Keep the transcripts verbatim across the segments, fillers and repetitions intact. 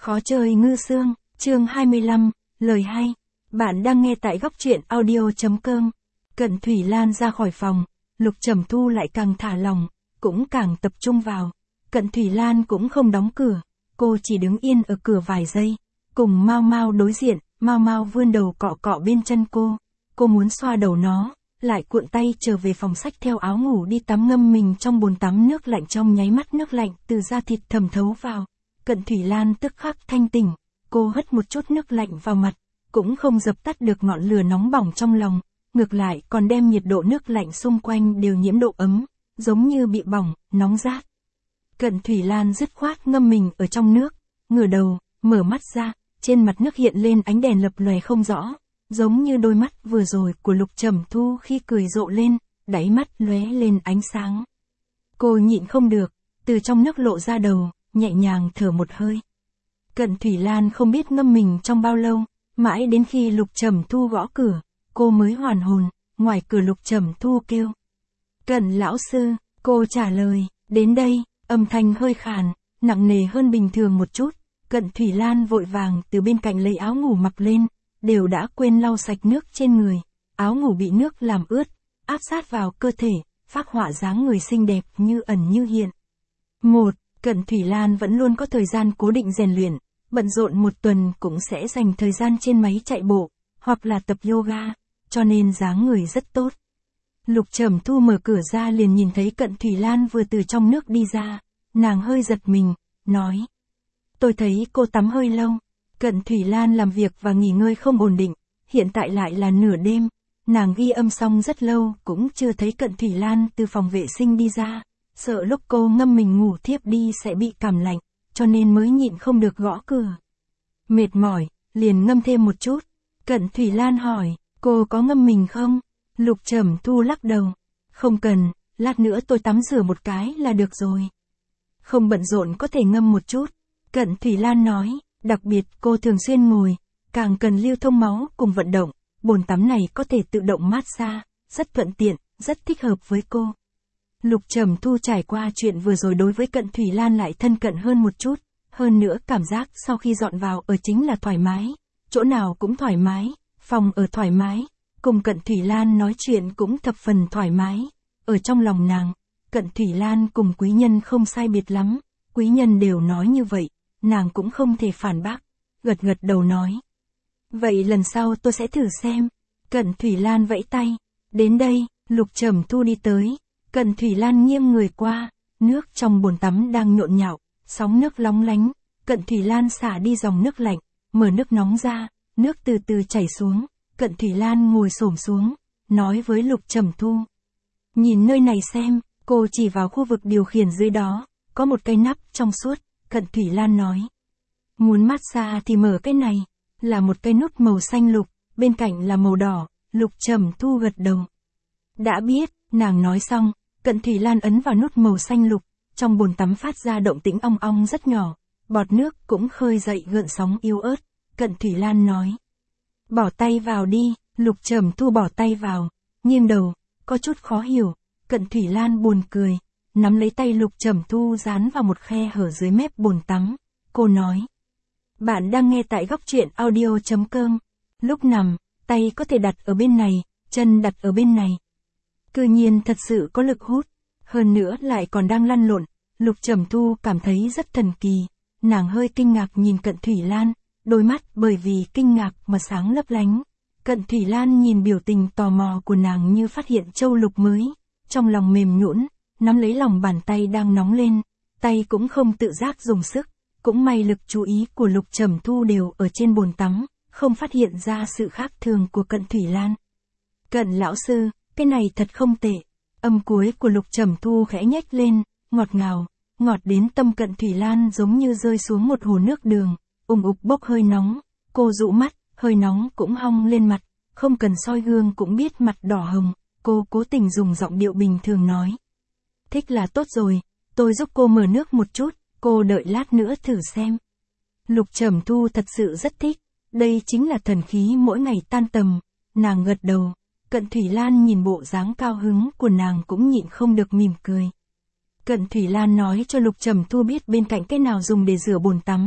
Khó chơi ngư xương, chương hai mươi lăm, lời hay. Bạn đang nghe tại góc truyện audio.com. Cận Thủy Lan ra khỏi phòng, Lục Trầm Thu lại càng thả lòng, cũng càng tập trung vào. Cận Thủy Lan cũng không đóng cửa, cô chỉ đứng yên ở cửa vài giây, cùng Mao Mao đối diện, Mao Mao vươn đầu cọ cọ bên chân cô. Cô muốn xoa đầu nó, lại cuộn tay trở về phòng xách theo áo ngủ đi tắm, ngâm mình trong bồn tắm nước lạnh. Trong nháy mắt nước lạnh từ da thịt thẩm thấu vào. Cận Thủy Lan tức khắc thanh tỉnh, cô hất một chút nước lạnh vào mặt, cũng không dập tắt được ngọn lửa nóng bỏng trong lòng, ngược lại còn đem nhiệt độ nước lạnh xung quanh đều nhiễm độ ấm, giống như bị bỏng, nóng rát. Cận Thủy Lan dứt khoát ngâm mình ở trong nước, ngửa đầu, mở mắt ra, trên mặt nước hiện lên ánh đèn lập lòe không rõ, giống như đôi mắt vừa rồi của Lục Trầm Thu khi cười rộ lên, đáy mắt lóe lên ánh sáng. Cô nhịn không được, từ trong nước lộ ra đầu, nhẹ nhàng thở một hơi. Cận Thủy Lan không biết ngâm mình trong bao lâu, mãi đến khi Lục Trầm Thu gõ cửa, cô mới hoàn hồn. Ngoài cửa Lục Trầm Thu kêu: "Cận lão sư." Cô trả lời: "Đến đây." Âm thanh hơi khàn, nặng nề hơn bình thường một chút. Cận Thủy Lan vội vàng từ bên cạnh lấy áo ngủ mặc lên, đều đã quên lau sạch nước trên người. Áo ngủ bị nước làm ướt, áp sát vào cơ thể, phác họa dáng người xinh đẹp như ẩn như hiện. Một, Cận Thủy Lan vẫn luôn có thời gian cố định rèn luyện, bận rộn một tuần cũng sẽ dành thời gian trên máy chạy bộ, hoặc là tập yoga, cho nên dáng người rất tốt. Lục Trầm Thu mở cửa ra liền nhìn thấy Cận Thủy Lan vừa từ trong nước đi ra, nàng hơi giật mình, nói: "Tôi thấy cô tắm hơi lâu." Cận Thủy Lan làm việc và nghỉ ngơi không ổn định, hiện tại lại là nửa đêm, nàng ghi âm xong rất lâu cũng chưa thấy Cận Thủy Lan từ phòng vệ sinh đi ra, sợ lúc cô ngâm mình ngủ thiếp đi sẽ bị cảm lạnh, cho nên mới nhịn không được gõ cửa. Mệt mỏi, liền ngâm thêm một chút. Cận Thủy Lan hỏi: "Cô có ngâm mình không?" Lục Trầm Thu lắc đầu: "Không cần, lát nữa tôi tắm rửa một cái là được rồi." "Không bận rộn có thể ngâm một chút." Cận Thủy Lan nói, đặc biệt cô thường xuyên ngồi, càng cần lưu thông máu cùng vận động, bồn tắm này có thể tự động mát xa, rất thuận tiện, rất thích hợp với cô. Lục Trầm Thu trải qua chuyện vừa rồi đối với Cận Thủy Lan lại thân cận hơn một chút, hơn nữa cảm giác sau khi dọn vào ở chính là thoải mái, chỗ nào cũng thoải mái, phòng ở thoải mái, cùng Cận Thủy Lan nói chuyện cũng thập phần thoải mái. Ở trong lòng nàng, Cận Thủy Lan cùng quý nhân không sai biệt lắm, quý nhân đều nói như vậy, nàng cũng không thể phản bác, gật gật đầu nói: "Vậy lần sau tôi sẽ thử xem." Cận Thủy Lan vẫy tay: "Đến đây." Lục Trầm Thu đi tới, Cận Thủy Lan nghiêng người qua, nước trong bồn tắm đang nhộn nhạo, sóng nước lóng lánh, Cận Thủy Lan xả đi dòng nước lạnh, mở nước nóng ra, nước từ từ chảy xuống, Cận Thủy Lan ngồi xổm xuống, nói với Lục Trầm Thu: "Nhìn nơi này xem." Cô chỉ vào khu vực điều khiển dưới đó, có một cái nắp trong suốt, Cận Thủy Lan nói: "Muốn massage thì mở cái này." Là một cái nút màu xanh lục, bên cạnh là màu đỏ. Lục Trầm Thu gật đầu: "Đã biết." Nàng nói xong, Cận Thủy Lan ấn vào nút màu xanh lục, trong bồn tắm phát ra động tĩnh ong ong rất nhỏ, bọt nước cũng khơi dậy gợn sóng yếu ớt. Cận Thủy Lan nói: "Bỏ tay vào đi." Lục Trầm Thu bỏ tay vào, nghiêng đầu, có chút khó hiểu. Cận Thủy Lan buồn cười, nắm lấy tay Lục Trầm Thu dán vào một khe hở dưới mép bồn tắm. Cô nói: "Bạn đang nghe tại góc truyện audio.com. Lúc nằm, tay có thể đặt ở bên này, chân đặt ở bên này." Cư nhiên thật sự có lực hút, hơn nữa lại còn đang lăn lộn. Lục Trầm Thu cảm thấy rất thần kỳ, nàng hơi kinh ngạc nhìn Cận Thủy Lan, đôi mắt bởi vì kinh ngạc mà sáng lấp lánh. Cận Thủy Lan nhìn biểu tình tò mò của nàng như phát hiện châu lục mới, trong lòng mềm nhũn, nắm lấy lòng bàn tay đang nóng lên, tay cũng không tự giác dùng sức, cũng may lực chú ý của Lục Trầm Thu đều ở trên bồn tắm, không phát hiện ra sự khác thường của Cận Thủy Lan. "Cận lão sư, cái này thật không tệ." Âm cuối của Lục Trầm Thu khẽ nhếch lên, ngọt ngào, ngọt đến tâm Cận Thủy Lan giống như rơi xuống một hồ nước đường, ùng ục bốc hơi nóng. Cô dụ mắt, hơi nóng cũng hong lên mặt, không cần soi gương cũng biết mặt đỏ hồng. Cô cố tình dùng giọng điệu bình thường nói: "Thích là tốt rồi, tôi giúp cô mở nước một chút, cô đợi lát nữa thử xem." Lục Trầm Thu thật sự rất thích, đây chính là thần khí mỗi ngày tan tầm. Nàng gật đầu. Cận Thủy Lan nhìn bộ dáng cao hứng của nàng cũng nhịn không được mỉm cười. Cận Thủy Lan nói cho Lục Trầm Thu biết bên cạnh cái nào dùng để rửa bồn tắm,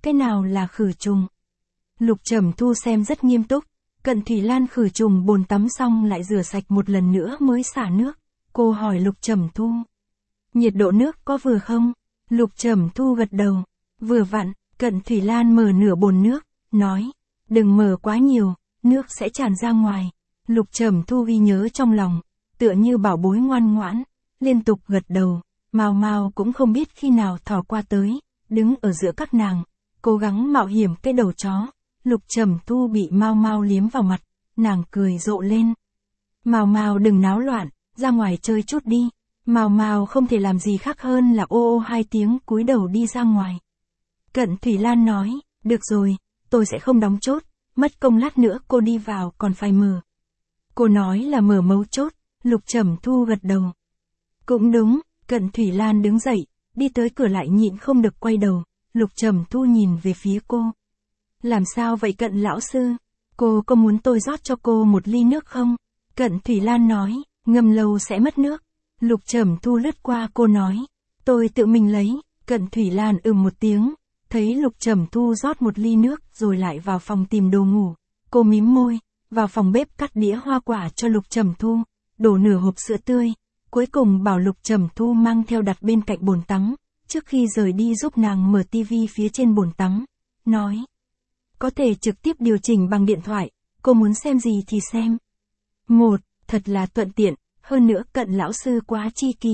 cái nào là khử trùng? Lục Trầm Thu xem rất nghiêm túc, Cận Thủy Lan khử trùng bồn tắm xong lại rửa sạch một lần nữa mới xả nước. Cô hỏi Lục Trầm Thu. Nhiệt độ nước có vừa không? Lục Trầm Thu gật đầu. Vừa vặn, Cận Thủy Lan mở nửa bồn nước, nói. Đừng mở quá nhiều, nước sẽ tràn ra ngoài. Lục Trầm Thu ghi nhớ trong lòng, tựa như bảo bối ngoan ngoãn, liên tục gật đầu. Mao Mao cũng không biết khi nào thò qua tới, đứng ở giữa các nàng, cố gắng mạo hiểm cái đầu chó. Lục Trầm Thu bị Mao Mao liếm vào mặt, nàng cười rộ lên. Mao Mao đừng náo loạn, ra ngoài chơi chút đi. Mao Mao không thể làm gì khác hơn là ô ô hai tiếng cúi đầu đi ra ngoài. Cận Thủy Lan nói, được rồi, tôi sẽ không đóng chốt, mất công lát nữa cô đi vào còn phải mở. Cô nói là mở mấu chốt, Lục Trầm Thu gật đầu. Cũng đúng, Cận Thủy Lan đứng dậy, đi tới cửa lại nhịn không được quay đầu, Lục Trầm Thu nhìn về phía cô. Làm sao vậy Cận lão sư? Cô có muốn tôi rót cho cô một ly nước không? Cận Thủy Lan nói, ngâm lâu sẽ mất nước. Lục Trầm Thu lướt qua cô nói, tôi tự mình lấy. Cận Thủy Lan ừm một tiếng, thấy Lục Trầm Thu rót một ly nước rồi lại vào phòng tìm đồ ngủ. Cô mím môi, vào phòng bếp cắt đĩa hoa quả cho Lục Trầm Thu, đổ nửa hộp sữa tươi. Cuối cùng bảo Lục Trầm Thu mang theo đặt bên cạnh bồn tắm, trước khi rời đi giúp nàng mở tivi phía trên bồn tắm, nói. Có thể trực tiếp điều chỉnh bằng điện thoại, cô muốn xem gì thì xem. Một, thật là thuận tiện, hơn nữa Cận lão sư quá chi kỳ.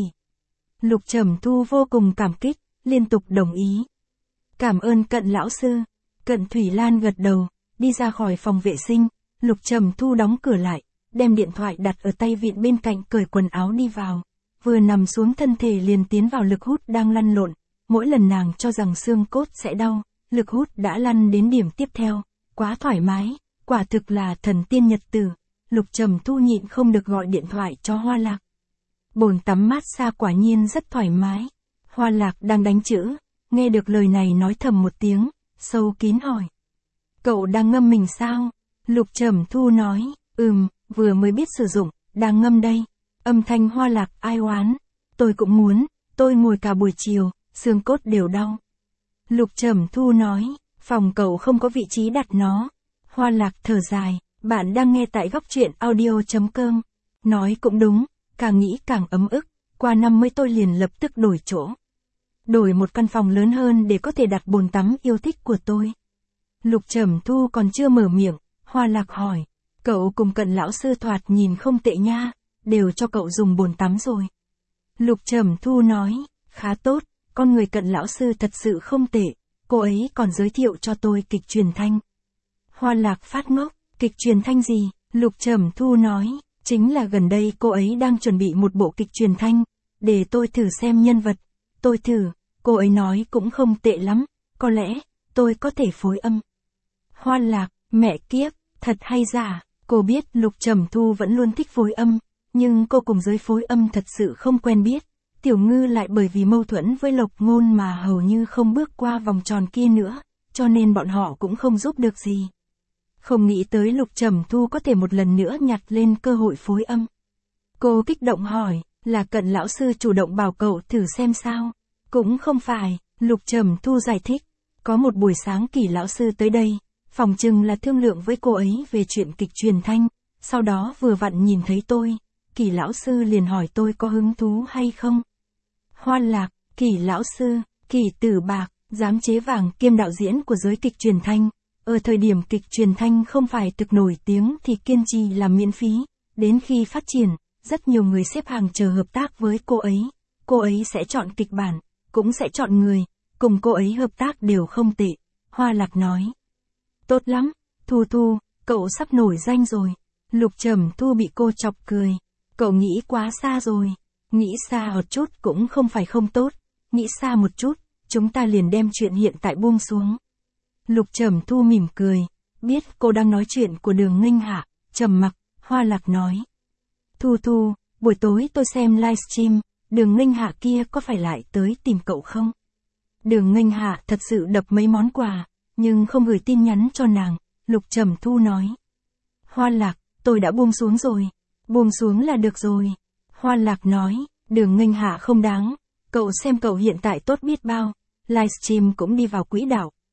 Lục Trầm Thu vô cùng cảm kích, liên tục đồng ý. Cảm ơn Cận lão sư. Cận Thủy Lan gật đầu, đi ra khỏi phòng vệ sinh, Lục Trầm Thu đóng cửa lại, đem điện thoại đặt ở tay vịn bên cạnh cởi quần áo đi vào. Vừa nằm xuống thân thể liền tiến vào lực hút đang lăn lộn, mỗi lần nàng cho rằng xương cốt sẽ đau, lực hút đã lăn đến điểm tiếp theo, quá thoải mái, quả thực là thần tiên nhật tử. Lục Trầm Thu nhịn không được gọi điện thoại cho Hoa Lạc. Bồn tắm mát xa quả nhiên rất thoải mái. Hoa Lạc đang đánh chữ, nghe được lời này nói thầm một tiếng, sâu kín hỏi. Cậu đang ngâm mình sao? Lục Trầm Thu nói, ừm, vừa mới biết sử dụng, đang ngâm đây. Âm thanh Hoa Lạc ai oán. Tôi cũng muốn, tôi ngồi cả buổi chiều, xương cốt đều đau. Lục Trầm Thu nói, phòng cậu không có vị trí đặt nó. Hoa Lạc thở dài, bạn đang nghe tại góc truyện audio chấm com. Nói cũng đúng, càng nghĩ càng ấm ức, qua năm mới tôi liền lập tức đổi chỗ. Đổi một căn phòng lớn hơn để có thể đặt bồn tắm yêu thích của tôi. Lục Trầm Thu còn chưa mở miệng, Hoa Lạc hỏi, cậu cùng Cận lão sư thoạt nhìn không tệ nha, đều cho cậu dùng bồn tắm rồi. Lục Trầm Thu nói, khá tốt, con người Cận lão sư thật sự không tệ, cô ấy còn giới thiệu cho tôi kịch truyền thanh. Hoa Lạc phát ngốc, kịch truyền thanh gì? Lục Trầm Thu nói, chính là gần đây cô ấy đang chuẩn bị một bộ kịch truyền thanh, để tôi thử xem nhân vật. Tôi thử, cô ấy nói cũng không tệ lắm, có lẽ, tôi có thể phối âm. Hoa Lạc, mẹ kiếp, thật hay giả, cô biết Lục Trầm Thu vẫn luôn thích phối âm, nhưng cô cùng giới phối âm thật sự không quen biết. Tiểu Ngư lại bởi vì mâu thuẫn với Lộc Ngôn mà hầu như không bước qua vòng tròn kia nữa, cho nên bọn họ cũng không giúp được gì. Không nghĩ tới Lục Trầm Thu có thể một lần nữa nhặt lên cơ hội phối âm. Cô kích động hỏi, là Cận lão sư chủ động bảo cậu thử xem sao? Cũng không phải, Lục Trầm Thu giải thích. Có một buổi sáng Kỳ lão sư tới đây, phòng chừng là thương lượng với cô ấy về chuyện kịch truyền thanh, sau đó vừa vặn nhìn thấy tôi, Kỳ lão sư liền hỏi tôi có hứng thú hay không. Hoa Lạc, Kỳ lão sư, Kỳ Tử Bạc, giám chế vàng kiêm đạo diễn của giới kịch truyền thanh. Ở thời điểm kịch truyền thanh không phải thực nổi tiếng thì kiên trì làm miễn phí, đến khi phát triển, rất nhiều người xếp hàng chờ hợp tác với cô ấy. Cô ấy sẽ chọn kịch bản, cũng sẽ chọn người, cùng cô ấy hợp tác đều không tệ. Hoa Lạc nói. Tốt lắm, Thu Thu, cậu sắp nổi danh rồi. Lục Trầm Thu bị cô chọc cười. Cậu nghĩ quá xa rồi. Nghĩ xa một chút cũng không phải không tốt. Nghĩ xa một chút, chúng ta liền đem chuyện hiện tại buông xuống. Lục Trầm Thu mỉm cười, biết cô đang nói chuyện của Đường Nghênh Hạ, trầm mặc. Hoa Lạc nói. Thu Thu, buổi tối tôi xem livestream, Đường Nghênh Hạ kia có phải lại tới tìm cậu không? Đường Nghênh Hạ thật sự đập mấy món quà, nhưng không gửi tin nhắn cho nàng. Lục Trầm Thu nói. Hoa Lạc, tôi đã buông xuống rồi. Buông xuống là được rồi. Hoa Lạc nói, Đường Nghênh Hạ không đáng. Cậu xem cậu hiện tại tốt biết bao, livestream cũng đi vào quỹ đạo,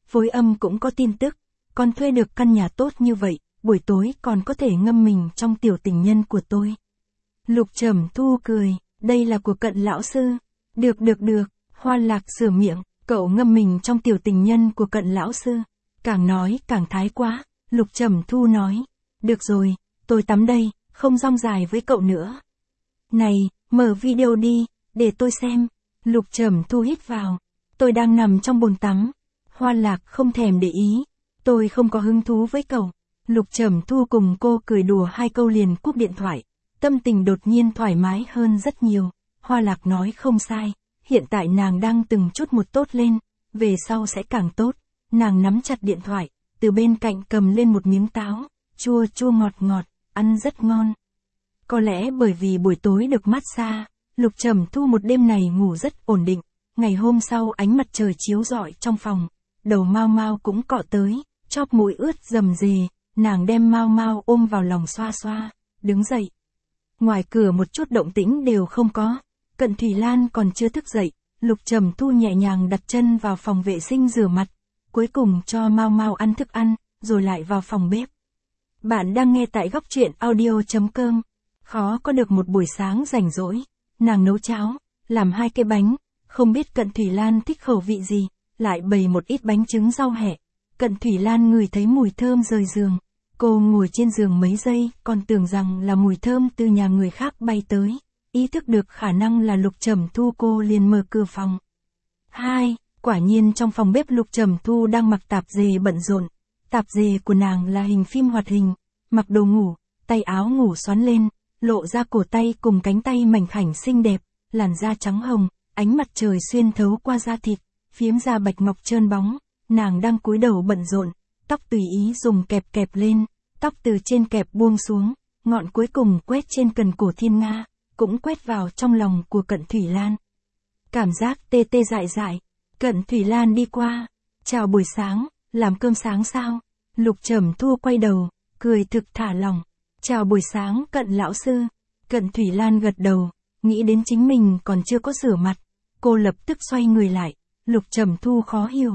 phối âm cũng có tin tức, con thuê được căn nhà tốt như vậy, buổi tối còn có thể ngâm mình trong tiểu tình nhân của tôi. Lục Trầm Thu cười, đây là của Cận lão sư. Được được được, Hoa Lạc sửa miệng, cậu ngâm mình trong tiểu tình nhân của Cận lão sư. Càng nói càng thái quá, Lục Trầm Thu nói, được rồi, tôi tắm đây, không rong dài với cậu nữa. Này, mở video đi, để tôi xem. Lục Trầm Thu hít vào, tôi đang nằm trong bồn tắm. Hoa Lạc không thèm để ý, tôi không có hứng thú với cậu. Lục Trầm Thu cùng cô cười đùa hai câu liền cúp điện thoại. Tâm tình đột nhiên thoải mái hơn rất nhiều. Hoa Lạc nói không sai, hiện tại nàng đang từng chút một tốt lên, về sau sẽ càng tốt. Nàng nắm chặt điện thoại, từ bên cạnh cầm lên một miếng táo, chua chua ngọt ngọt, ăn rất ngon. Có lẽ bởi vì buổi tối được massage, Lục Trầm Thu một đêm này ngủ rất ổn định. Ngày hôm sau ánh mặt trời chiếu rọi trong phòng, đầu Mao Mao cũng cọ tới, chóp mũi ướt rầm rề, nàng đem Mao Mao ôm vào lòng xoa xoa, đứng dậy. Ngoài cửa một chút động tĩnh đều không có, Cận Thủy Lan còn chưa thức dậy, Lục Trầm Thu nhẹ nhàng đặt chân vào phòng vệ sinh rửa mặt, cuối cùng cho Mao Mao ăn thức ăn, rồi lại vào phòng bếp. Bạn đang nghe tại góc truyện audio chấm com. Khó có được một buổi sáng rảnh rỗi, nàng nấu cháo, làm hai cái bánh, không biết Cận Thủy Lan thích khẩu vị gì, lại bày một ít bánh trứng rau hẹ. Cận Thủy Lan ngửi thấy mùi thơm rời giường, cô ngồi trên giường mấy giây, còn tưởng rằng là mùi thơm từ nhà người khác bay tới, ý thức được khả năng là Lục Trầm Thu, cô liền mở cửa phòng. Hai, quả nhiên trong phòng bếp Lục Trầm Thu đang mặc tạp dề bận rộn, tạp dề của nàng là hình phim hoạt hình, mặc đồ ngủ, tay áo ngủ xoắn lên, lộ ra cổ tay cùng cánh tay mảnh khảnh xinh đẹp, làn da trắng hồng, ánh mặt trời xuyên thấu qua da thịt, phiếm da bạch ngọc trơn bóng, nàng đang cúi đầu bận rộn, tóc tùy ý dùng kẹp kẹp lên, tóc từ trên kẹp buông xuống, ngọn cuối cùng quét trên cần cổ Thiên Nga, cũng quét vào trong lòng của Cận Thủy Lan. Cảm giác tê tê dại dại, Cận Thủy Lan đi qua, chào buổi sáng, làm cơm sáng sao? Lục Trầm Thu quay đầu, cười thực thả lỏng, chào buổi sáng Cận lão sư. Cận Thủy Lan gật đầu, nghĩ đến chính mình còn chưa có rửa mặt, cô lập tức xoay người lại, Lục Trầm Thu khó hiểu.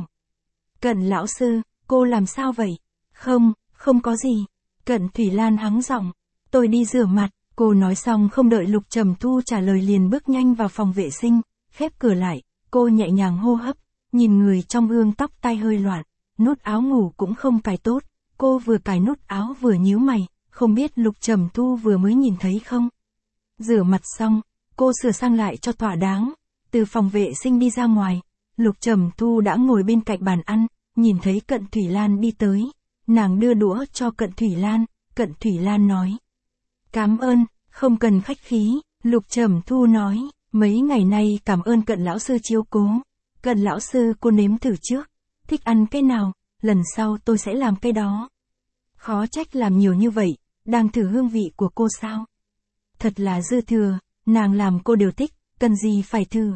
Cận lão sư, cô làm sao vậy? Không, không có gì. Cận Thủy Lan hắng giọng, tôi đi rửa mặt. Cô nói xong không đợi Lục Trầm Thu trả lời liền bước nhanh vào phòng vệ sinh, khép cửa lại, cô nhẹ nhàng hô hấp, nhìn người trong gương tóc tai hơi loạn, nút áo ngủ cũng không cài tốt, cô vừa cài nút áo vừa nhíu mày, không biết Lục Trầm Thu vừa mới nhìn thấy không. Rửa mặt xong, cô sửa sang lại cho thỏa đáng, từ phòng vệ sinh đi ra ngoài, Lục Trầm Thu đã ngồi bên cạnh bàn ăn, nhìn thấy Cận Thủy Lan đi tới, nàng đưa đũa cho Cận Thủy Lan, Cận Thủy Lan nói. Cảm ơn, không cần khách khí, Lục Trầm Thu nói, mấy ngày nay cảm ơn Cận lão sư chiếu cố. Cận lão sư, cô nếm thử trước, thích ăn cái nào, lần sau tôi sẽ làm cái đó. Khó trách làm nhiều như vậy, đang thử hương vị của cô sao? Thật là dư thừa, nàng làm cô đều thích, cần gì phải thử.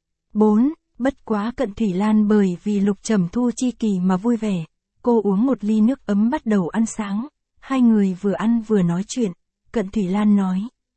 bốn. Bất quá Cận Thủy Lan bởi vì Lục Trầm Thu chi kỳ mà vui vẻ, cô uống một ly nước ấm bắt đầu ăn sáng, hai người vừa ăn vừa nói chuyện. Cận Thủy Lan nói,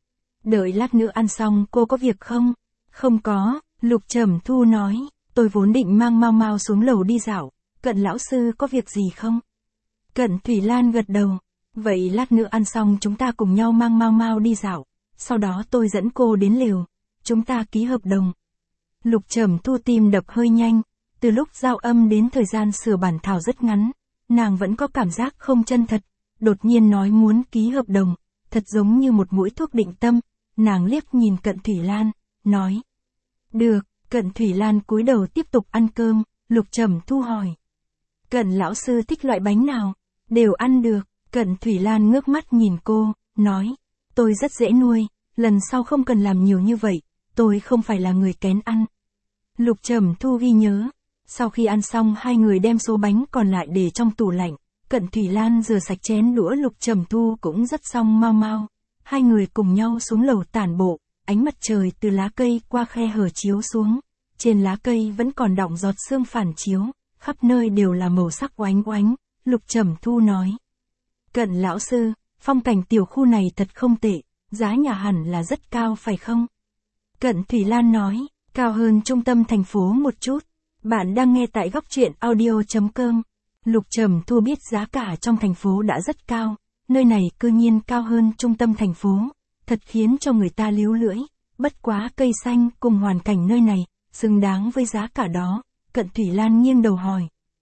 đợi lát nữa ăn xong cô có việc không? Không có, Lục Trầm Thu nói, tôi vốn định mang Mao Mao xuống lầu đi dạo, Cận lão sư có việc gì không? Cận Thủy Lan gật đầu, vậy lát nữa ăn xong chúng ta cùng nhau mang Mao Mao đi dạo, sau đó tôi dẫn cô đến lều, chúng ta ký hợp đồng. Lục Trầm Thu tim đập hơi nhanh, từ lúc giao âm đến thời gian sửa bản thảo rất ngắn, nàng vẫn có cảm giác không chân thật, đột nhiên nói muốn ký hợp đồng. Thật giống như một mũi thuốc định tâm, nàng liếc nhìn Cận Thủy Lan, nói. Được, Cận Thủy Lan cúi đầu tiếp tục ăn cơm, Lục Trầm Thu hỏi. Cận lão sư thích loại bánh nào? Đều ăn được, Cận Thủy Lan ngước mắt nhìn cô, nói. Tôi rất dễ nuôi, lần sau không cần làm nhiều như vậy, tôi không phải là người kén ăn. Lục Trầm Thu ghi nhớ, sau khi ăn xong hai người đem số bánh còn lại để trong tủ lạnh. Cận Thủy Lan rửa sạch chén đũa, Lục Trầm Thu cũng dắt xong Mao Mao, hai người cùng nhau xuống lầu tản bộ, ánh mặt trời từ lá cây qua khe hở chiếu xuống, trên lá cây vẫn còn đọng giọt sương phản chiếu, khắp nơi đều là màu sắc oánh oánh. Lục Trầm Thu nói, Cận lão sư, phong cảnh tiểu khu này thật không tệ, giá nhà hẳn là rất cao phải không? Cận Thủy Lan nói, cao hơn trung tâm thành phố một chút, Bạn đang nghe tại góc truyện audio.com. Lục Trầm Thu biết giá cả trong thành phố đã rất cao, nơi này cư nhiên cao hơn trung tâm thành phố, thật khiến cho người ta líu lưỡi, bất quá cây xanh cùng hoàn cảnh nơi này, xứng đáng với giá cả đó. Cận Thủy Lan nghiêng đầu hỏi.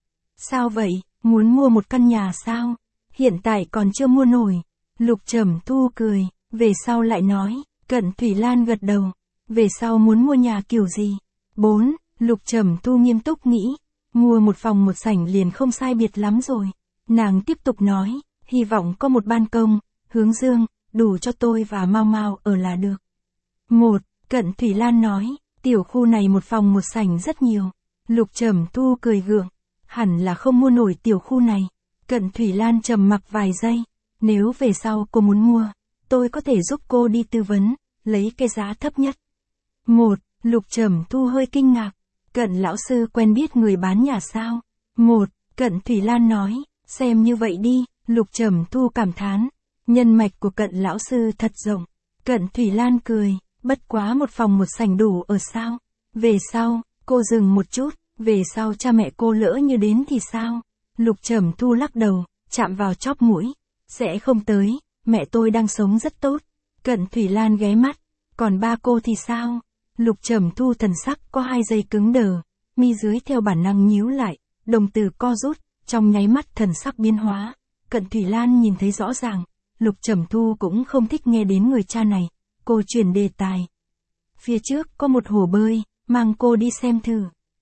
Sao vậy, muốn mua một căn nhà sao? Hiện tại còn chưa mua nổi. Lục Trầm Thu cười, về sau lại nói. Cận Thủy Lan gật đầu, về sau muốn mua nhà kiểu gì? bốn. Lục Trầm Thu nghiêm túc nghĩ, mua một phòng một sảnh liền không sai biệt lắm rồi. Nàng tiếp tục nói, hy vọng có một ban công, hướng dương, đủ cho tôi và Mau Mau ở là được. một. Cận Thủy Lan nói, tiểu khu này một phòng một sảnh rất nhiều. Lục Trầm Thu cười gượng, hẳn là không mua nổi tiểu khu này. Cận Thủy Lan trầm mặc vài giây, nếu về sau cô muốn mua, tôi có thể giúp cô đi tư vấn, lấy cái giá thấp nhất. một. Lục Trầm Thu hơi kinh ngạc, Cận lão sư quen biết người bán nhà sao? một. Cận Thủy Lan nói, xem như vậy đi. Lục Trầm Thu cảm thán, nhân mạch của Cận lão sư thật rộng. Cận Thủy Lan cười, bất quá một phòng một sảnh đủ ở sao? Về sau, cô dừng một chút, về sau cha mẹ cô lỡ như đến thì sao? Lục Trầm Thu lắc đầu, chạm vào chóp mũi, sẽ không tới, mẹ tôi đang sống rất tốt. Cận Thủy Lan ghé mắt, còn ba cô thì sao? Lục Trầm Thu thần sắc có hai giây cứng đờ, mi dưới theo bản năng nhíu lại, đồng tử co rút, trong nháy mắt thần sắc biến hóa. Cận Thủy Lan nhìn thấy rõ ràng, Lục Trầm Thu cũng không thích nghe đến người cha này, cô chuyển đề tài. Phía trước có một hồ bơi, mang cô đi xem thử.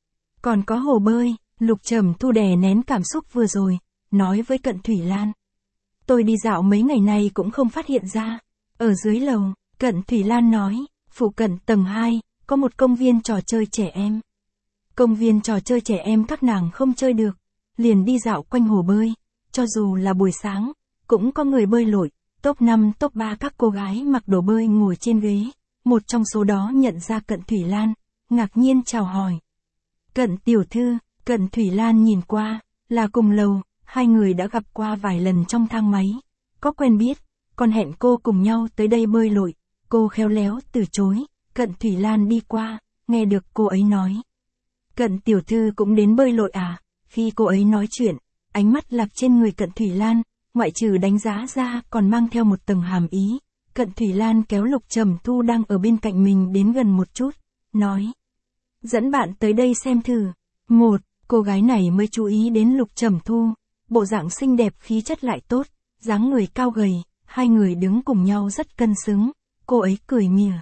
Còn có hồ bơi, Lục Trầm Thu đè nén cảm xúc vừa rồi, nói với Cận Thủy Lan. Tôi đi dạo mấy ngày nay cũng không phát hiện ra. Ở dưới lầu, Cận Thủy Lan nói, phụ cận tầng hai, có một công viên trò chơi trẻ em. Công viên trò chơi trẻ em các nàng không chơi được, liền đi dạo quanh hồ bơi, cho dù là buổi sáng, cũng có người bơi lội, top năm top ba các cô gái mặc đồ bơi ngồi trên ghế, một trong số đó nhận ra Cận Thủy Lan, ngạc nhiên chào hỏi. Cận tiểu thư, Cận Thủy Lan nhìn qua, là cùng lầu, hai người đã gặp qua vài lần trong thang máy, có quen biết, còn hẹn cô cùng nhau tới đây bơi lội, cô khéo léo từ chối. Cận Thủy Lan đi qua, nghe được cô ấy nói. Cận tiểu thư cũng đến bơi lội à? Khi cô ấy nói chuyện, ánh mắt lạc trên người Cận Thủy Lan, ngoại trừ đánh giá ra còn mang theo một tầng hàm ý. Cận Thủy Lan kéo Lục Trầm Thu đang ở bên cạnh mình đến gần một chút, nói. Dẫn bạn tới đây xem thử. Một, cô gái này mới chú ý đến Lục Trầm Thu, bộ dạng xinh đẹp khí chất lại tốt, dáng người cao gầy, hai người đứng cùng nhau rất cân xứng, cô ấy cười mỉa.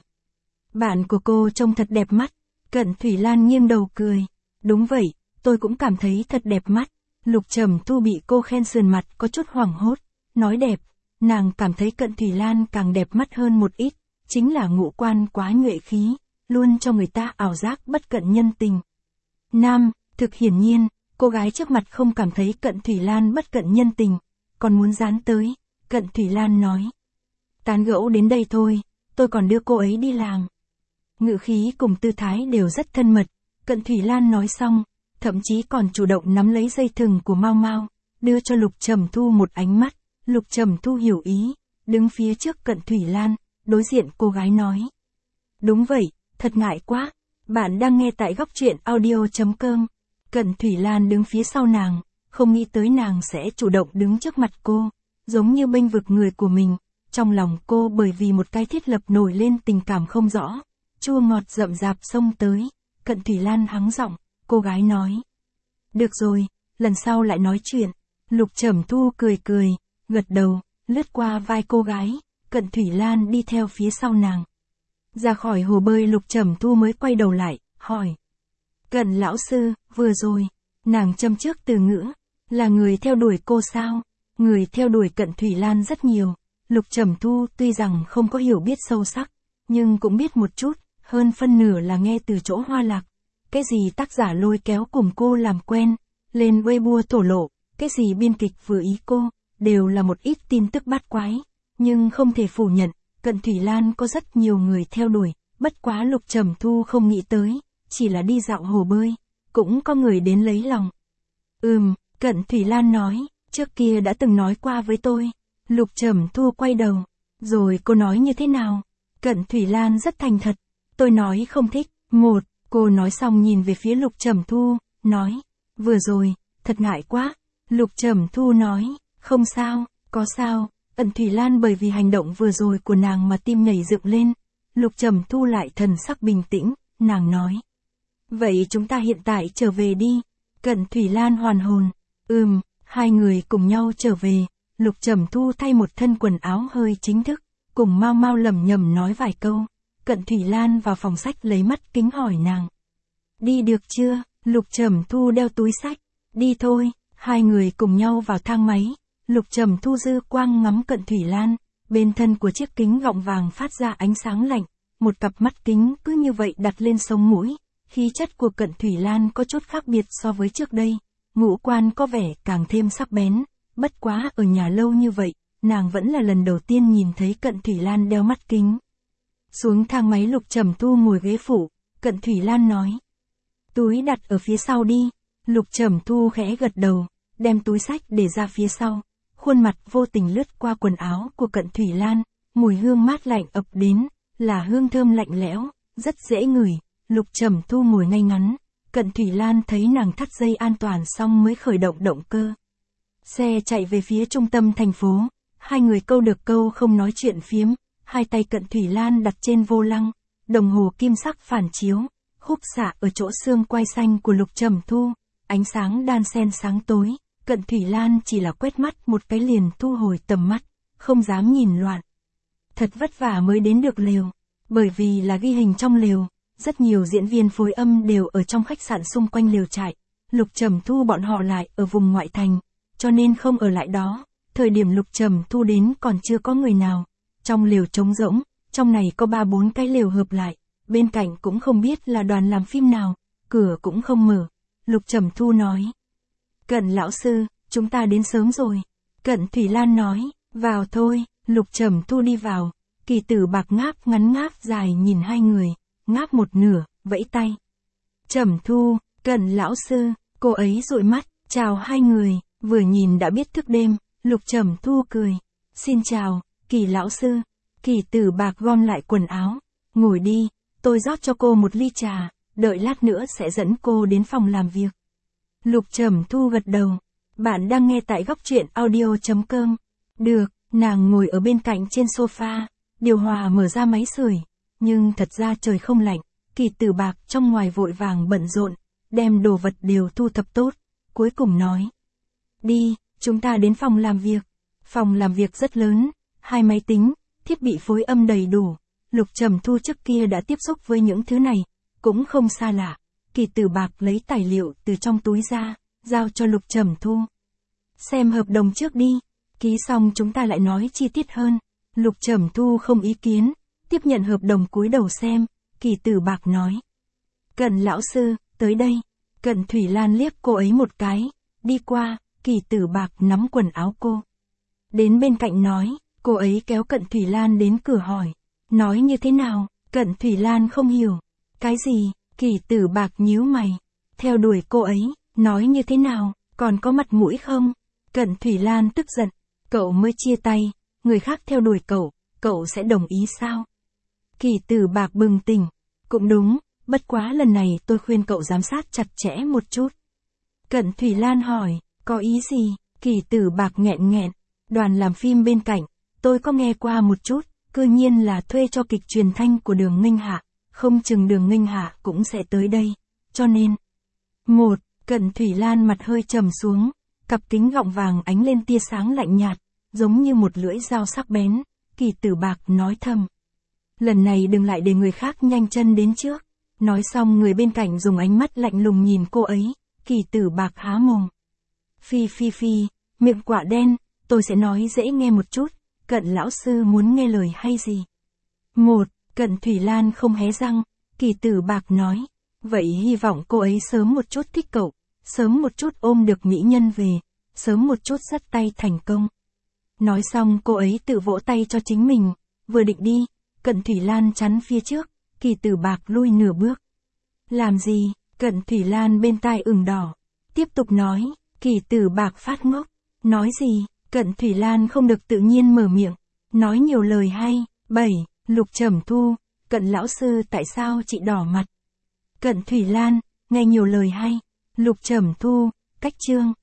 Bạn của cô trông thật đẹp mắt. Cận Thủy Lan nghiêng đầu cười. Đúng vậy, tôi cũng cảm thấy thật đẹp mắt. Lục Trầm Thu bị cô khen sườn mặt có chút hoảng hốt. Nói đẹp, nàng cảm thấy Cận Thủy Lan càng đẹp mắt hơn một ít. Chính là ngũ quan quá nhuệ khí, luôn cho người ta ảo giác bất cận nhân tình. Nam, thực hiển nhiên, cô gái trước mặt không cảm thấy Cận Thủy Lan bất cận nhân tình, còn muốn dán tới. Cận Thủy Lan nói. Tán gẫu đến đây thôi, tôi còn đưa cô ấy đi làm. Ngữ khí cùng tư thái đều rất thân mật. Cận Thủy Lan nói xong, thậm chí còn chủ động nắm lấy dây thừng của Mau Mau, đưa cho Lục Trầm Thu một ánh mắt. Lục Trầm Thu hiểu ý, đứng phía trước Cận Thủy Lan, đối diện cô gái nói. Đúng vậy, thật ngại quá. Bạn đang nghe tại góc truyện audio.com. Cận Thủy Lan đứng phía sau nàng, không nghĩ tới nàng sẽ chủ động đứng trước mặt cô, giống như bênh vực người của mình. Trong lòng cô bởi vì một cái thiết lập nổi lên tình cảm không rõ, chua ngọt rậm rạp xông tới. Cận Thủy Lan hắng giọng, cô gái nói. Được rồi, lần sau lại nói chuyện. Lục Trầm Thu cười cười, gật đầu, lướt qua vai cô gái. Cận Thủy Lan đi theo phía sau nàng. Ra khỏi hồ bơi Lục Trầm Thu mới quay đầu lại, hỏi. Cận lão sư, vừa rồi, nàng châm trước từ ngữ, là người theo đuổi cô sao? Người theo đuổi Cận Thủy Lan rất nhiều. Lục Trầm Thu tuy rằng không có hiểu biết sâu sắc, nhưng cũng biết một chút, hơn phân nửa là nghe từ chỗ Hoa Lạc. Cái gì tác giả lôi kéo cùng cô làm quen, lên Weibo thổ lộ, cái gì biên kịch vừa ý cô, đều là một ít tin tức bát quái. Nhưng không thể phủ nhận, Cận Thủy Lan có rất nhiều người theo đuổi, bất quá Lục Trầm Thu không nghĩ tới, chỉ là đi dạo hồ bơi, cũng có người đến lấy lòng. Ừm, Cận Thủy Lan nói, trước kia đã từng nói qua với tôi. Lục Trầm Thu quay đầu, rồi cô nói như thế nào? Cận Thủy Lan rất thành thật, tôi nói không thích. Một, cô nói xong nhìn về phía Lục Trầm Thu, nói, vừa rồi, thật ngại quá. Lục Trầm Thu nói, không sao, có sao. Ẩn Thủy Lan bởi vì hành động vừa rồi của nàng mà tim nhảy dựng lên. Lục Trầm Thu lại thần sắc bình tĩnh, nàng nói. Vậy chúng ta hiện tại trở về đi. Cận Thủy Lan hoàn hồn. Ừm, hai người cùng nhau trở về. Lục Trầm Thu thay một thân quần áo hơi chính thức, cùng mau mau lẩm nhẩm nói vài câu. Cận Thủy Lan vào phòng sách lấy mắt kính hỏi nàng. Đi được chưa? Lục Trầm Thu đeo túi sách. Đi thôi. Hai người cùng nhau vào thang máy. Lục Trầm Thu dư quang ngắm Cận Thủy Lan. Bên thân của chiếc kính gọng vàng phát ra ánh sáng lạnh. Một cặp mắt kính cứ như vậy đặt lên sống mũi. Khí chất của Cận Thủy Lan có chút khác biệt so với trước đây. Ngũ quan có vẻ càng thêm sắc bén. Bất quá ở nhà lâu như vậy, nàng vẫn là lần đầu tiên nhìn thấy Cận Thủy Lan đeo mắt kính. Xuống thang máy Lục Trầm Thu ngồi ghế phụ. Cận Thủy Lan nói. Túi đặt ở phía sau đi. Lục Trầm Thu khẽ gật đầu, đem túi sách để ra phía sau. Khuôn mặt vô tình lướt qua quần áo của Cận Thủy Lan, mùi hương mát lạnh ập đến, là hương thơm lạnh lẽo, rất dễ ngửi. Lục Trầm Thu ngồi ngay ngắn, Cận Thủy Lan thấy nàng thắt dây an toàn xong mới khởi động động cơ. Xe chạy về phía trung tâm thành phố, hai người câu được câu không nói chuyện phiếm, hai tay Cận Thủy Lan đặt trên vô lăng, đồng hồ kim sắc phản chiếu, khúc xạ ở chỗ xương quai xanh của Lục Trầm Thu, ánh sáng đan xen sáng tối. Cận Thủy Lan chỉ là quét mắt một cái liền thu hồi tầm mắt, không dám nhìn loạn. Thật vất vả mới đến được lều, bởi vì là ghi hình trong lều, rất nhiều diễn viên phối âm đều ở trong khách sạn xung quanh lều trại. Lục Trầm Thu bọn họ lại ở vùng ngoại thành, cho nên không ở lại đó. Thời điểm Lục Trầm Thu đến còn chưa có người nào. Trong lều trống rỗng, trong này có ba bốn cái lều hợp lại, bên cạnh cũng không biết là đoàn làm phim nào, cửa cũng không mở. Lục Trầm Thu nói. Cận lão sư, chúng ta đến sớm rồi. Cận Thủy Lan nói, vào thôi. Lục Trầm Thu đi vào. Kỳ Tử Bạc ngáp ngắn ngáp dài nhìn hai người, ngáp một nửa, vẫy tay. Trầm Thu, Cận lão sư, cô ấy dụi mắt, chào hai người, vừa nhìn đã biết thức đêm. Lục Trầm Thu cười. Xin chào, Kỳ lão sư. Kỳ Tử Bạc gom lại quần áo. Ngồi đi, tôi rót cho cô một ly trà, đợi lát nữa sẽ dẫn cô đến phòng làm việc. Lục Trầm Thu gật đầu. Bạn đang nghe tại góc truyện audio chấm com. Được, nàng ngồi ở bên cạnh trên sofa, điều hòa mở ra máy sưởi, nhưng thật ra trời không lạnh. Kỳ Tử Bạc trong ngoài vội vàng bận rộn, đem đồ vật đều thu thập tốt, cuối cùng nói. Đi, chúng ta đến phòng làm việc. Phòng làm việc rất lớn, hai máy tính, thiết bị phối âm đầy đủ. Lục Trầm Thu trước kia đã tiếp xúc với những thứ này, cũng không xa lạ. Kỳ Tử Bạc lấy tài liệu từ trong túi ra, giao cho Lục Trầm Thu. Xem hợp đồng trước đi, ký xong chúng ta lại nói chi tiết hơn. Lục Trầm Thu không ý kiến, tiếp nhận hợp đồng cúi đầu xem. Kỳ Tử Bạc nói. Cận lão sư, tới đây. Cận Thủy Lan liếc cô ấy một cái, đi qua. Kỳ Tử Bạc nắm quần áo cô. Đến bên cạnh nói, cô ấy kéo Cận Thủy Lan đến cửa hỏi. Nói như thế nào? Cận Thủy Lan không hiểu. Cái gì? Kỳ Tử Bạc nhíu mày. Theo đuổi cô ấy, nói như thế nào? Còn có mặt mũi không? Cận Thủy Lan tức giận. Cậu mới chia tay, người khác theo đuổi cậu, cậu sẽ đồng ý sao? Kỳ Tử Bạc bừng tỉnh. Cũng đúng, bất quá lần này tôi khuyên cậu giám sát chặt chẽ một chút. Cận Thủy Lan hỏi, có ý gì? Kỳ Tử Bạc nghẹn nghẹn. Đoàn làm phim bên cạnh, tôi có nghe qua một chút, cư nhiên là thuê cho kịch truyền thanh của Đường Nghinh Hạ, không chừng Đường Nghinh Hạ cũng sẽ tới đây, cho nên. Một, Cận Thủy Lan mặt hơi trầm xuống, cặp kính gọng vàng ánh lên tia sáng lạnh nhạt, giống như một lưỡi dao sắc bén. Kỳ Tử Bạc nói thầm. Lần này đừng lại để người khác nhanh chân đến trước. Nói xong người bên cạnh dùng ánh mắt lạnh lùng nhìn cô ấy. Kỳ Tử Bạc há mồm. Phi phi phi, miệng quả đen, tôi sẽ nói dễ nghe một chút. Cận lão sư muốn nghe lời hay gì? Một, Cận Thủy Lan không hé răng. Kỳ Tử Bạc nói. Vậy hy vọng cô ấy sớm một chút thích cậu, sớm một chút ôm được mỹ nhân về, sớm một chút dắt tay thành công. Nói xong cô ấy tự vỗ tay cho chính mình, vừa định đi, Cận Thủy Lan chắn phía trước, Kỳ Tử Bạc lui nửa bước. Làm gì? Cận Thủy Lan bên tai ửng đỏ, tiếp tục nói. Kỳ Tử Bạc phát ngốc. Nói gì? Cận Thủy Lan không được tự nhiên mở miệng, nói nhiều lời hay. Bảy, Lục Trầm Thu, Cận lão sư tại sao chị đỏ mặt? Cận Thủy Lan, nghe nhiều lời hay, Lục Trầm Thu, cách chương.